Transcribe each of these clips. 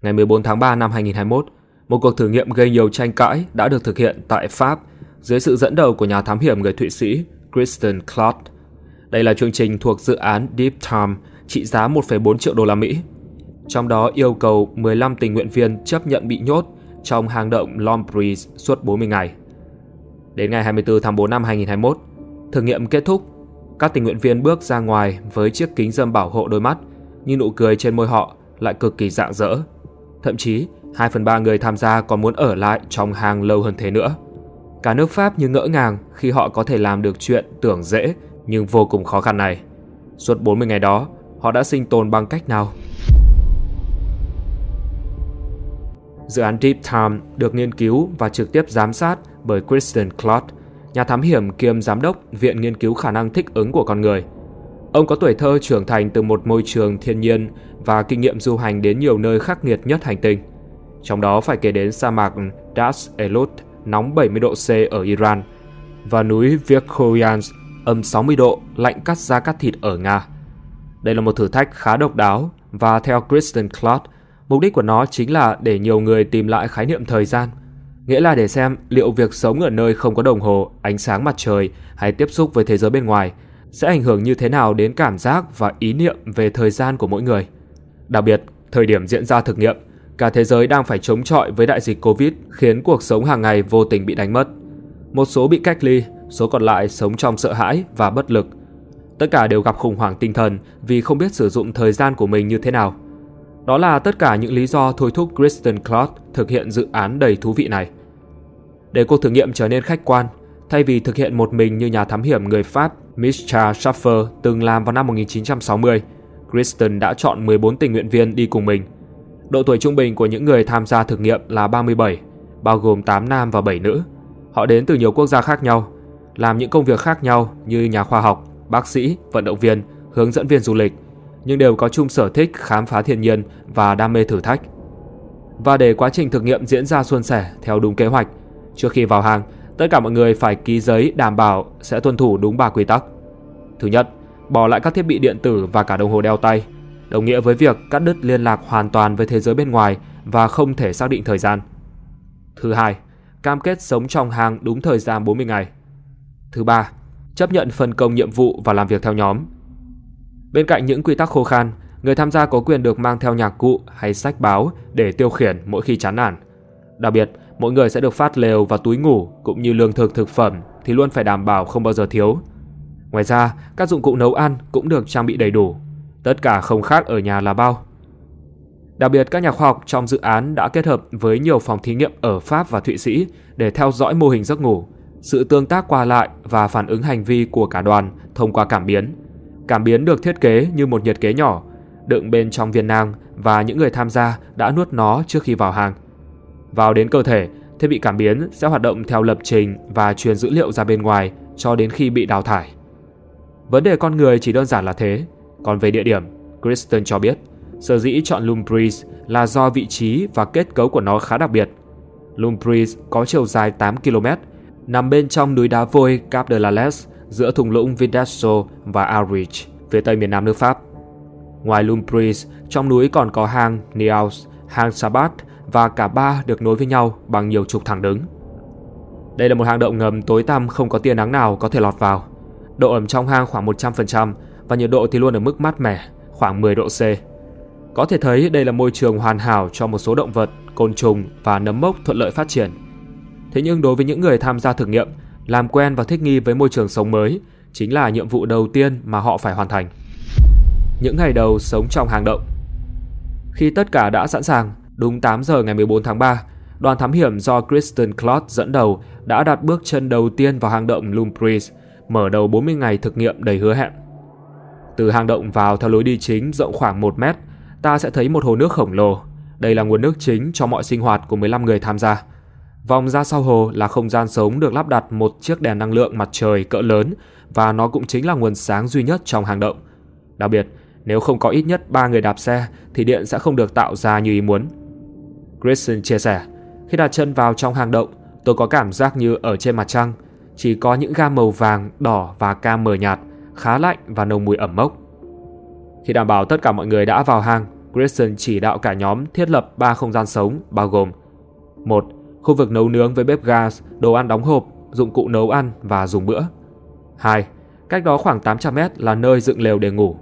Ngày 14 tháng 3 năm 2021, một cuộc thử nghiệm gây nhiều tranh cãi đã được thực hiện tại Pháp dưới sự dẫn đầu của nhà thám hiểm người Thụy Sĩ Christian Klodt. Đây là chương trình thuộc dự án Deep Time trị giá 1,4 triệu đô la Mỹ. Trong đó yêu cầu 15 tình nguyện viên chấp nhận bị nhốt trong hang động Lombriz suốt 40 ngày. Đến ngày 24 tháng 4 năm 2021, thử nghiệm kết thúc. Các tình nguyện viên bước ra ngoài với chiếc kính râm bảo hộ đôi mắt, nhưng nụ cười trên môi họ lại cực kỳ rạng rỡ. Thậm chí, 2/3 người tham gia còn muốn ở lại trong hang lâu hơn thế nữa. Cả nước Pháp như ngỡ ngàng khi họ có thể làm được chuyện tưởng dễ nhưng vô cùng khó khăn này. Suốt 40 ngày đó, họ đã sinh tồn bằng cách nào? Dự án Deep Time được nghiên cứu và trực tiếp giám sát bởi Christian Klodt, nhà thám hiểm kiêm giám đốc Viện Nghiên cứu khả năng thích ứng của con người. Ông có tuổi thơ trưởng thành từ một môi trường thiên nhiên và kinh nghiệm du hành đến nhiều nơi khắc nghiệt nhất hành tinh. Trong đó phải kể đến sa mạc Dasht Elut nóng 70 độ C ở Iran và núi Verkhoyansk âm 60 độ lạnh cắt da cắt thịt ở Nga. Đây là một thử thách khá độc đáo và theo Christian Klodt, mục đích của nó chính là để nhiều người tìm lại khái niệm thời gian, nghĩa là để xem liệu việc sống ở nơi không có đồng hồ, ánh sáng mặt trời hay tiếp xúc với thế giới bên ngoài sẽ ảnh hưởng như thế nào đến cảm giác và ý niệm về thời gian của mỗi người. Đặc biệt, thời điểm diễn ra thực nghiệm, cả thế giới đang phải chống chọi với đại dịch Covid khiến cuộc sống hàng ngày vô tình bị đánh mất. Một số bị cách ly, số còn lại sống trong sợ hãi và bất lực. Tất cả đều gặp khủng hoảng tinh thần vì không biết sử dụng thời gian của mình như thế nào. Đó là tất cả những lý do thôi thúc Christian Klodt thực hiện dự án đầy thú vị này. Để cuộc thử nghiệm trở nên khách quan, thay vì thực hiện một mình như nhà thám hiểm người Pháp Michel Schaffer từng làm vào năm 1960, Christian đã chọn 14 tình nguyện viên đi cùng mình. Độ tuổi trung bình của những người tham gia thử nghiệm là 37, bao gồm 8 nam và 7 nữ. Họ đến từ nhiều quốc gia khác nhau, làm những công việc khác nhau như nhà khoa học, bác sĩ, vận động viên, hướng dẫn viên du lịch, nhưng đều có chung sở thích khám phá thiên nhiên và đam mê thử thách. Và để quá trình thực nghiệm diễn ra suôn sẻ theo đúng kế hoạch, trước khi vào hang, tất cả mọi người phải ký giấy đảm bảo sẽ tuân thủ đúng 3 quy tắc. Thứ nhất, bỏ lại các thiết bị điện tử và cả đồng hồ đeo tay, đồng nghĩa với việc cắt đứt liên lạc hoàn toàn với thế giới bên ngoài và không thể xác định thời gian. Thứ hai, cam kết sống trong hang đúng thời gian 40 ngày. Thứ ba, chấp nhận phân công nhiệm vụ và làm việc theo nhóm. Bên cạnh những quy tắc khô khan, người tham gia có quyền được mang theo nhạc cụ hay sách báo để tiêu khiển mỗi khi chán nản. Đặc biệt, mỗi người sẽ được phát lều và túi ngủ cũng như lương thực thực phẩm thì luôn phải đảm bảo không bao giờ thiếu. Ngoài ra, các dụng cụ nấu ăn cũng được trang bị đầy đủ. Tất cả không khác ở nhà là bao. Đặc biệt, các nhà khoa học trong dự án đã kết hợp với nhiều phòng thí nghiệm ở Pháp và Thụy Sĩ để theo dõi mô hình giấc ngủ, sự tương tác qua lại và phản ứng hành vi của cả đoàn thông qua cảm biến. Cảm biến được thiết kế như một nhiệt kế nhỏ, đựng bên trong viên nang và những người tham gia đã nuốt nó trước khi vào hang. Vào đến cơ thể, thiết bị cảm biến sẽ hoạt động theo lập trình và truyền dữ liệu ra bên ngoài cho đến khi bị đào thải. Vấn đề con người chỉ đơn giản là thế. Còn về địa điểm, Christian cho biết, sở dĩ chọn Lombriz là do vị trí và kết cấu của nó khá đặc biệt. Lombriz có chiều dài 8 km, nằm bên trong núi đá vôi Cap de la Lez, giữa thung lũng Vidasco và Aurich, phía tây miền nam nước Pháp. Ngoài Lombriz, trong núi còn có hang Niels, hang Sabat và cả ba được nối với nhau bằng nhiều trục thẳng đứng. Đây là một hang động ngầm tối tăm không có tia nắng nào có thể lọt vào. Độ ẩm trong hang khoảng 100% và nhiệt độ thì luôn ở mức mát mẻ, khoảng 10 độ C. Có thể thấy đây là môi trường hoàn hảo cho một số động vật, côn trùng và nấm mốc thuận lợi phát triển. Thế nhưng đối với những người tham gia thử nghiệm, làm quen và thích nghi với môi trường sống mới chính là nhiệm vụ đầu tiên mà họ phải hoàn thành. Những ngày đầu sống trong hang động. Khi tất cả đã sẵn sàng, đúng 8 giờ ngày 14 tháng 3, đoàn thám hiểm do Christian Klodt dẫn đầu đã đặt bước chân đầu tiên vào hang động Lombriz, mở đầu 40 ngày thực nghiệm đầy hứa hẹn. Từ hang động vào theo lối đi chính rộng khoảng 1 mét, ta sẽ thấy một hồ nước khổng lồ. Đây là nguồn nước chính cho mọi sinh hoạt của 15 người tham gia. Vòng ra sau hồ là không gian sống được lắp đặt một chiếc đèn năng lượng mặt trời cỡ lớn và nó cũng chính là nguồn sáng duy nhất trong hang động. Đặc biệt, nếu không có ít nhất 3 người đạp xe thì điện sẽ không được tạo ra như ý muốn. Christian chia sẻ, khi đặt chân vào trong hang động, tôi có cảm giác như ở trên mặt trăng, chỉ có những gam màu vàng, đỏ và cam mờ nhạt, khá lạnh và nồng mùi ẩm mốc. Khi đảm bảo tất cả mọi người đã vào hang, Kristen chỉ đạo cả nhóm thiết lập 3 không gian sống bao gồm: 1. Khu vực nấu nướng với bếp gas, đồ ăn đóng hộp, dụng cụ nấu ăn và dùng bữa. 2. Cách đó khoảng 800 mét là nơi dựng lều để ngủ.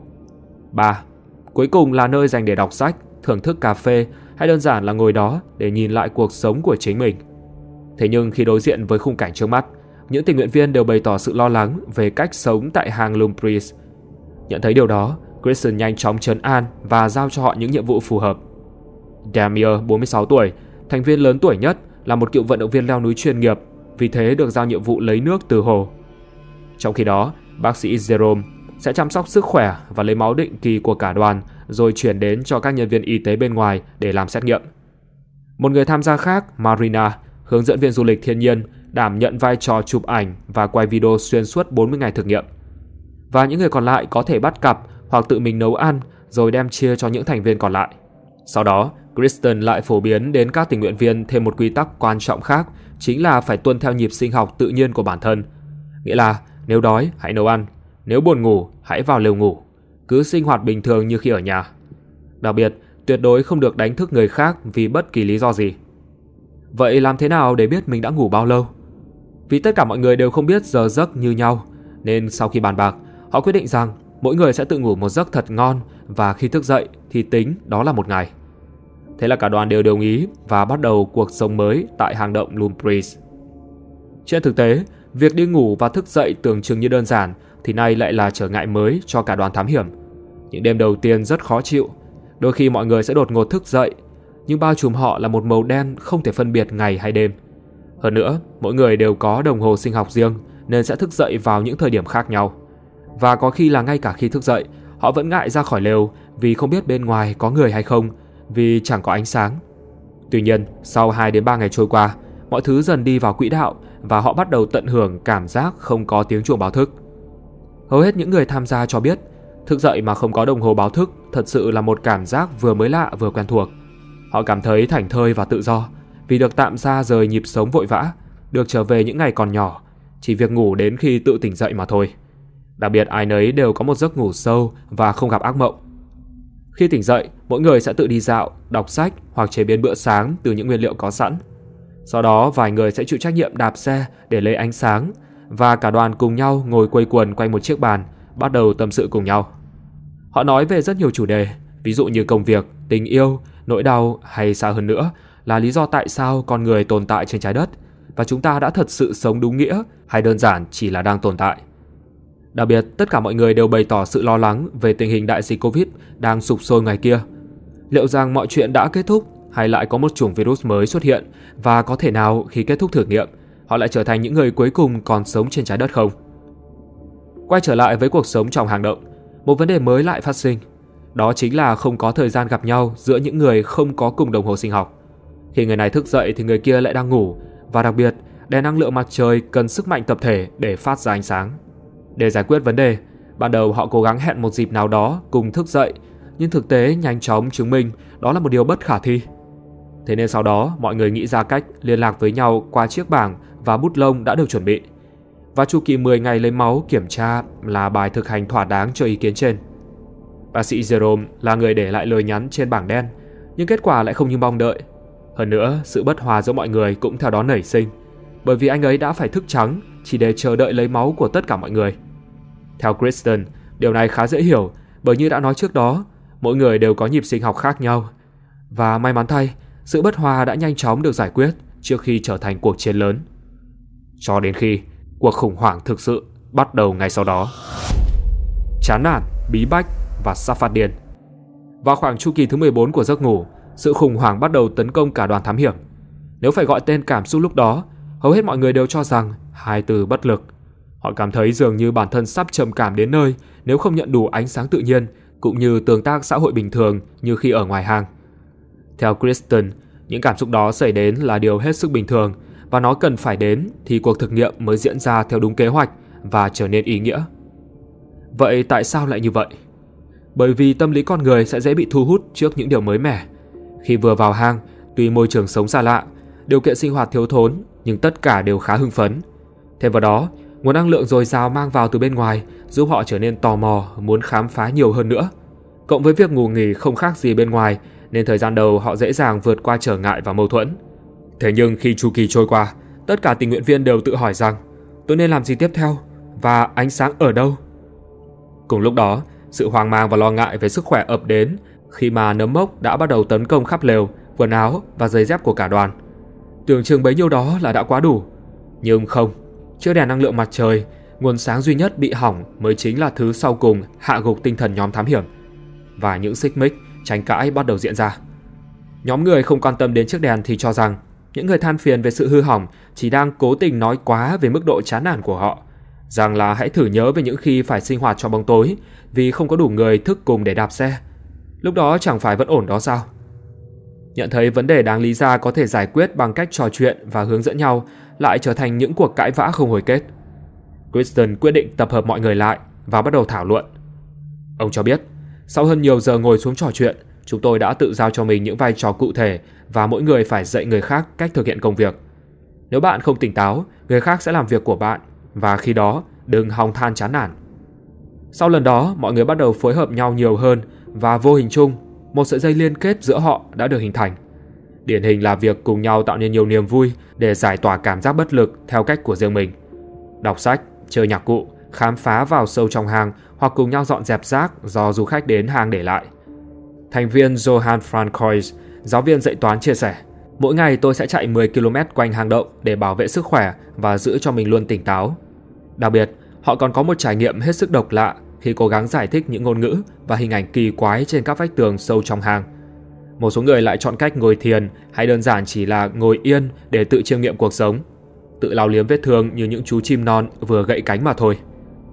3. Cuối cùng là nơi dành để đọc sách, thưởng thức cà phê hay đơn giản là ngồi đó để nhìn lại cuộc sống của chính mình. Thế nhưng khi đối diện với khung cảnh trước mắt, những tình nguyện viên đều bày tỏ sự lo lắng về cách sống tại hang Lumbrees. Nhận thấy điều đó, Kristen nhanh chóng trấn an và giao cho họ những nhiệm vụ phù hợp. Damier, 46 tuổi, thành viên lớn tuổi nhất, là một cựu vận động viên leo núi chuyên nghiệp, vì thế được giao nhiệm vụ lấy nước từ hồ. Trong khi đó, bác sĩ Jerome sẽ chăm sóc sức khỏe và lấy máu định kỳ của cả đoàn, rồi chuyển đến cho các nhân viên y tế bên ngoài để làm xét nghiệm. Một người tham gia khác, Marina, hướng dẫn viên du lịch thiên nhiên, đảm nhận vai trò chụp ảnh và quay video xuyên suốt 40 ngày thực nghiệm. Và những người còn lại có thể bắt cặp hoặc tự mình nấu ăn rồi đem chia cho những thành viên còn lại. Sau đó, Kristen lại phổ biến đến các tình nguyện viên thêm một quy tắc quan trọng khác, chính là phải tuân theo nhịp sinh học tự nhiên của bản thân. Nghĩa là nếu đói, hãy nấu ăn. Nếu buồn ngủ, hãy vào lều ngủ. Cứ sinh hoạt bình thường như khi ở nhà. Đặc biệt, tuyệt đối không được đánh thức người khác vì bất kỳ lý do gì. Vậy làm thế nào để biết mình đã ngủ bao lâu? Vì tất cả mọi người đều không biết giờ giấc như nhau, nên sau khi bàn bạc, họ quyết định rằng mỗi người sẽ tự ngủ một giấc thật ngon và khi thức dậy thì tính đó là một ngày. Thế là cả đoàn đều đồng ý và bắt đầu cuộc sống mới tại hang động Lumbrees. Trên thực tế, việc đi ngủ và thức dậy tưởng chừng như đơn giản thì nay lại là trở ngại mới cho cả đoàn thám hiểm. Những đêm đầu tiên rất khó chịu, đôi khi mọi người sẽ đột ngột thức dậy, nhưng bao trùm họ là một màu đen không thể phân biệt ngày hay đêm. Hơn nữa, mỗi người đều có đồng hồ sinh học riêng nên sẽ thức dậy vào những thời điểm khác nhau. Và có khi là ngay cả khi thức dậy, họ vẫn ngại ra khỏi lều vì không biết bên ngoài có người hay không, vì chẳng có ánh sáng. Tuy nhiên, sau 2 đến 3 ngày trôi qua, mọi thứ dần đi vào quỹ đạo và họ bắt đầu tận hưởng cảm giác không có tiếng chuông báo thức. Hầu hết những người tham gia cho biết, thức dậy mà không có đồng hồ báo thức thật sự là một cảm giác vừa mới lạ vừa quen thuộc. Họ cảm thấy thảnh thơi và tự do vì được tạm ra rời nhịp sống vội vã, được trở về những ngày còn nhỏ, chỉ việc ngủ đến khi tự tỉnh dậy mà thôi. Đặc biệt ai nấy đều có một giấc ngủ sâu và không gặp ác mộng. Khi tỉnh dậy, mỗi người sẽ tự đi dạo, đọc sách hoặc chế biến bữa sáng từ những nguyên liệu có sẵn. Sau đó vài người sẽ chịu trách nhiệm đạp xe để lấy ánh sáng và cả đoàn cùng nhau ngồi quây quần quanh một chiếc bàn, bắt đầu tâm sự cùng nhau. Họ nói về rất nhiều chủ đề, ví dụ như công việc, tình yêu, nỗi đau hay xa hơn nữa là lý do tại sao con người tồn tại trên trái đất và chúng ta đã thật sự sống đúng nghĩa hay đơn giản chỉ là đang tồn tại. Đặc biệt, tất cả mọi người đều bày tỏ sự lo lắng về tình hình đại dịch Covid đang sục sôi ngoài kia. Liệu rằng mọi chuyện đã kết thúc hay lại có một chủng virus mới xuất hiện và có thể nào khi kết thúc thử nghiệm, họ lại trở thành những người cuối cùng còn sống trên trái đất không? Quay trở lại với cuộc sống trong hang động, một vấn đề mới lại phát sinh. Đó chính là không có thời gian gặp nhau giữa những người không có cùng đồng hồ sinh học. Khi người này thức dậy thì người kia lại đang ngủ, và đặc biệt, đèn năng lượng mặt trời cần sức mạnh tập thể để phát ra ánh sáng. Để giải quyết vấn đề, ban đầu họ cố gắng hẹn một dịp nào đó cùng thức dậy, nhưng thực tế nhanh chóng chứng minh đó là một điều bất khả thi. Thế nên sau đó mọi người nghĩ ra cách liên lạc với nhau qua chiếc bảng và bút lông đã được chuẩn bị. Và chu kỳ 10 ngày lấy máu kiểm tra là bài thực hành thỏa đáng cho ý kiến trên. Bác sĩ Jerome là người để lại lời nhắn trên bảng đen, nhưng kết quả lại không như mong đợi. Hơn nữa, sự bất hòa giữa mọi người cũng theo đó nảy sinh, bởi vì anh ấy đã phải thức trắng chỉ để chờ đợi lấy máu của tất cả mọi người. Theo Kristen, điều này khá dễ hiểu, bởi như đã nói trước đó, mỗi người đều có nhịp sinh học khác nhau. Và may mắn thay, sự bất hòa đã nhanh chóng được giải quyết trước khi trở thành cuộc chiến lớn. Cho đến khi cuộc khủng hoảng thực sự bắt đầu ngay sau đó. Chán nản, bí bách và sắp phát điên. Vào khoảng chu kỳ thứ 14 của giấc ngủ, sự khủng hoảng bắt đầu tấn công cả đoàn thám hiểm. Nếu phải gọi tên cảm xúc lúc đó, hầu hết mọi người đều cho rằng hai từ bất lực. Họ cảm thấy dường như bản thân sắp trầm cảm đến nơi nếu không nhận đủ ánh sáng tự nhiên cũng như tương tác xã hội bình thường như khi ở ngoài hang. Theo Kristen, những cảm xúc đó xảy đến là điều hết sức bình thường và nó cần phải đến thì cuộc thực nghiệm mới diễn ra theo đúng kế hoạch và trở nên ý nghĩa. Vậy tại sao lại như vậy? Bởi vì tâm lý con người sẽ dễ bị thu hút trước những điều mới mẻ. Khi vừa vào hang, tuy môi trường sống xa lạ, điều kiện sinh hoạt thiếu thốn, nhưng tất cả đều khá hưng phấn. Thêm vào đó, nguồn năng lượng dồi dào mang vào từ bên ngoài giúp họ trở nên tò mò, muốn khám phá nhiều hơn nữa. Cộng với việc ngủ nghỉ không khác gì bên ngoài, nên thời gian đầu họ dễ dàng vượt qua trở ngại và mâu thuẫn. Thế nhưng khi chu kỳ trôi qua, tất cả tình nguyện viên đều tự hỏi rằng tôi nên làm gì tiếp theo và ánh sáng ở đâu. Cùng lúc đó, sự hoang mang và lo ngại về sức khỏe ập đến khi mà nấm mốc đã bắt đầu tấn công khắp lều, quần áo và giày dép của cả đoàn. Tưởng chừng bấy nhiêu đó là đã quá đủ, nhưng không. Chiếc đèn năng lượng mặt trời, nguồn sáng duy nhất bị hỏng, mới chính là thứ sau cùng hạ gục tinh thần nhóm thám hiểm. Và những xích mích, tranh cãi bắt đầu diễn ra. Nhóm người không quan tâm đến chiếc đèn thì cho rằng những người than phiền về sự hư hỏng chỉ đang cố tình nói quá về mức độ chán nản của họ, rằng là hãy thử nhớ về những khi phải sinh hoạt trong bóng tối vì không có đủ người thức cùng để đạp xe. Lúc đó chẳng phải vẫn ổn đó sao? Nhận thấy vấn đề đáng lý ra có thể giải quyết bằng cách trò chuyện và hướng dẫn nhau lại trở thành những cuộc cãi vã không hồi kết. Kristen quyết định tập hợp mọi người lại và bắt đầu thảo luận. Ông cho biết, sau hơn nhiều giờ ngồi xuống trò chuyện, chúng tôi đã tự giao cho mình những vai trò cụ thể và mỗi người phải dạy người khác cách thực hiện công việc. Nếu bạn không tỉnh táo, người khác sẽ làm việc của bạn, và khi đó đừng hòng than chán nản. Sau lần đó, mọi người bắt đầu phối hợp nhau nhiều hơn và vô hình chung, một sợi dây liên kết giữa họ đã được hình thành. Điển hình là việc cùng nhau tạo nên nhiều niềm vui để giải tỏa cảm giác bất lực theo cách của riêng mình. Đọc sách, chơi nhạc cụ, khám phá vào sâu trong hang hoặc cùng nhau dọn dẹp rác do du khách đến hang để lại. Thành viên Johan Francois, giáo viên dạy toán chia sẻ, mỗi ngày tôi sẽ chạy 10 km quanh hang động để bảo vệ sức khỏe và giữ cho mình luôn tỉnh táo. Đặc biệt, họ còn có một trải nghiệm hết sức độc lạ khi cố gắng giải thích những ngôn ngữ và hình ảnh kỳ quái trên các vách tường sâu trong hang. Một số người lại chọn cách ngồi thiền hay đơn giản chỉ là ngồi yên để tự chiêm nghiệm cuộc sống, tự lau liếm vết thương như những chú chim non vừa gãy cánh mà thôi.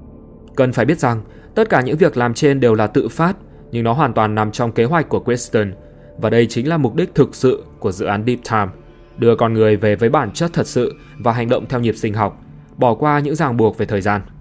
Cần phải biết rằng, tất cả những việc làm trên đều là tự phát, nhưng nó hoàn toàn nằm trong kế hoạch của Kristen, và đây chính là mục đích thực sự của dự án Deep Time, đưa con người về với bản chất thật sự và hành động theo nhịp sinh học, bỏ qua những ràng buộc về thời gian.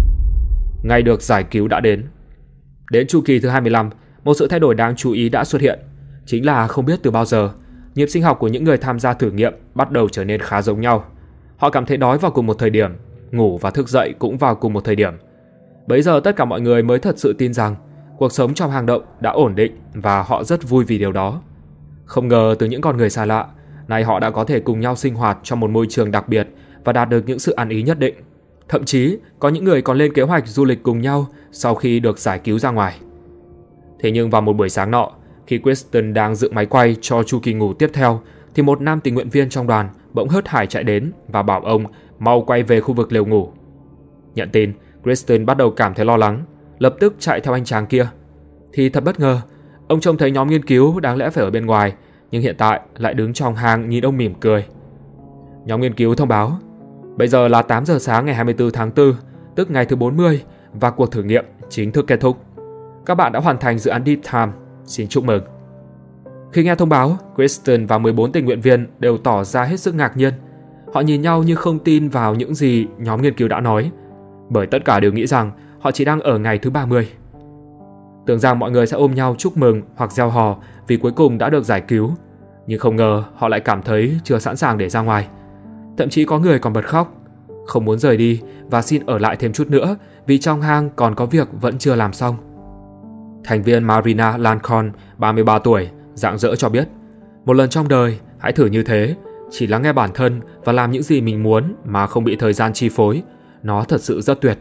Ngày được giải cứu đã đến. Đến chu kỳ thứ 25, một sự thay đổi đáng chú ý đã xuất hiện. Chính là không biết từ bao giờ, nhịp sinh học của những người tham gia thử nghiệm bắt đầu trở nên khá giống nhau. Họ cảm thấy đói vào cùng một thời điểm, ngủ và thức dậy cũng vào cùng một thời điểm. Bấy giờ tất cả mọi người mới thật sự tin rằng cuộc sống trong hang động đã ổn định và họ rất vui vì điều đó. Không ngờ từ những con người xa lạ, nay họ đã có thể cùng nhau sinh hoạt trong một môi trường đặc biệt và đạt được những sự ăn ý nhất định. Thậm chí có những người còn lên kế hoạch du lịch cùng nhau sau khi được giải cứu ra ngoài. Thế nhưng vào một buổi sáng nọ, khi Kristen đang dựng máy quay cho chu kỳ ngủ tiếp theo, thì một nam tình nguyện viên trong đoàn bỗng hớt hải chạy đến và bảo ông mau quay về khu vực lều ngủ. Nhận tin, Kristen bắt đầu cảm thấy lo lắng, lập tức chạy theo anh chàng kia. Thì thật bất ngờ, ông trông thấy nhóm nghiên cứu đáng lẽ phải ở bên ngoài, nhưng hiện tại lại đứng trong hang nhìn ông mỉm cười. Nhóm nghiên cứu thông báo, bây giờ là 8 giờ sáng ngày 24 tháng 4, tức ngày thứ 40, và cuộc thử nghiệm chính thức kết thúc. Các bạn đã hoàn thành dự án Deep Time, xin chúc mừng. Khi nghe thông báo, Kristen và 14 tình nguyện viên đều tỏ ra hết sức ngạc nhiên. Họ nhìn nhau như không tin vào những gì nhóm nghiên cứu đã nói, bởi tất cả đều nghĩ rằng họ chỉ đang ở ngày thứ 30. Tưởng rằng mọi người sẽ ôm nhau chúc mừng hoặc reo hò vì cuối cùng đã được giải cứu, nhưng không ngờ họ lại cảm thấy chưa sẵn sàng để ra ngoài. Thậm chí có người còn bật khóc, không muốn rời đi và xin ở lại thêm chút nữa vì trong hang còn có việc vẫn chưa làm xong. Thành viên Marina Lancon, 33 tuổi, rạng rỡ cho biết, một lần trong đời, hãy thử như thế, chỉ lắng nghe bản thân và làm những gì mình muốn mà không bị thời gian chi phối. Nó thật sự rất tuyệt.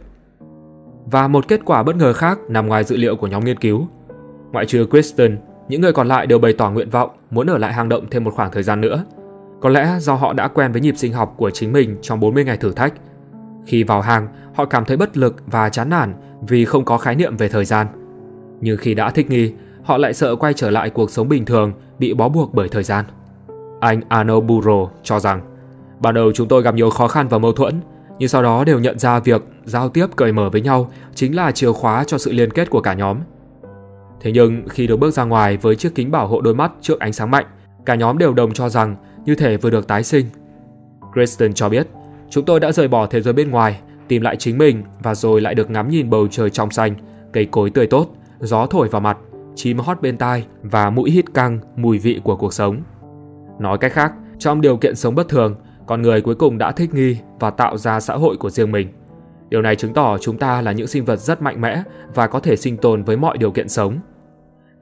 Và một kết quả bất ngờ khác nằm ngoài dự liệu của nhóm nghiên cứu. Ngoại trừ Kristen, những người còn lại đều bày tỏ nguyện vọng muốn ở lại hang động thêm một khoảng thời gian nữa. Có lẽ do họ đã quen với nhịp sinh học của chính mình trong 40 ngày thử thách. Khi vào hang, họ cảm thấy bất lực và chán nản vì không có khái niệm về thời gian. Nhưng khi đã thích nghi, họ lại sợ quay trở lại cuộc sống bình thường bị bó buộc bởi thời gian. Anh Arno Burro cho rằng, ban đầu chúng tôi gặp nhiều khó khăn và mâu thuẫn, nhưng sau đó đều nhận ra việc giao tiếp cởi mở với nhau chính là chìa khóa cho sự liên kết của cả nhóm. Thế nhưng khi được bước ra ngoài với chiếc kính bảo hộ đôi mắt trước ánh sáng mạnh, cả nhóm đều đồng cho rằng như thể vừa được tái sinh. Kristen cho biết, chúng tôi đã rời bỏ thế giới bên ngoài, tìm lại chính mình và rồi lại được ngắm nhìn bầu trời trong xanh, cây cối tươi tốt, gió thổi vào mặt, chim hót bên tai và mũi hít căng mùi vị của cuộc sống. Nói cách khác, trong điều kiện sống bất thường, con người cuối cùng đã thích nghi và tạo ra xã hội của riêng mình. Điều này chứng tỏ chúng ta là những sinh vật rất mạnh mẽ và có thể sinh tồn với mọi điều kiện sống.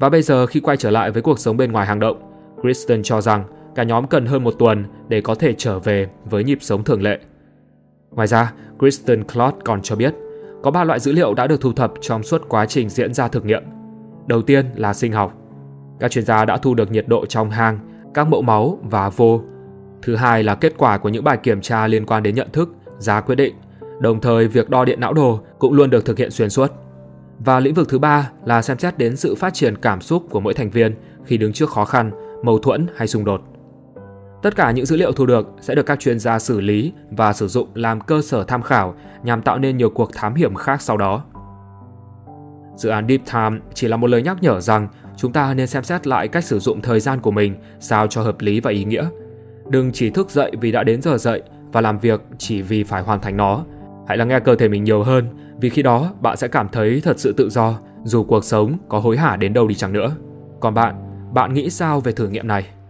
Và bây giờ khi quay trở lại với cuộc sống bên ngoài hang động, Kristen cho rằng cả nhóm cần hơn 1 tuần để có thể trở về với nhịp sống thường lệ. Ngoài ra, Kristen Cloud còn cho biết có 3 loại dữ liệu đã được thu thập trong suốt quá trình diễn ra thực nghiệm. Đầu tiên là sinh học. Các chuyên gia đã thu được nhiệt độ trong hang, các mẫu máu và vô. Thứ hai là kết quả của những bài kiểm tra liên quan đến nhận thức, ra quyết định. Đồng thời, việc đo điện não đồ cũng luôn được thực hiện xuyên suốt. Và lĩnh vực thứ ba là xem xét đến sự phát triển cảm xúc của mỗi thành viên khi đứng trước khó khăn, mâu thuẫn hay xung đột. Tất cả những dữ liệu thu được sẽ được các chuyên gia xử lý và sử dụng làm cơ sở tham khảo nhằm tạo nên nhiều cuộc thám hiểm khác sau đó. Dự án Deep Time chỉ là một lời nhắc nhở rằng chúng ta nên xem xét lại cách sử dụng thời gian của mình sao cho hợp lý và ý nghĩa. Đừng chỉ thức dậy vì đã đến giờ dậy và làm việc chỉ vì phải hoàn thành nó. Hãy lắng nghe cơ thể mình nhiều hơn, vì khi đó bạn sẽ cảm thấy thật sự tự do dù cuộc sống có hối hả đến đâu đi chăng nữa. Còn bạn nghĩ sao về thử nghiệm này?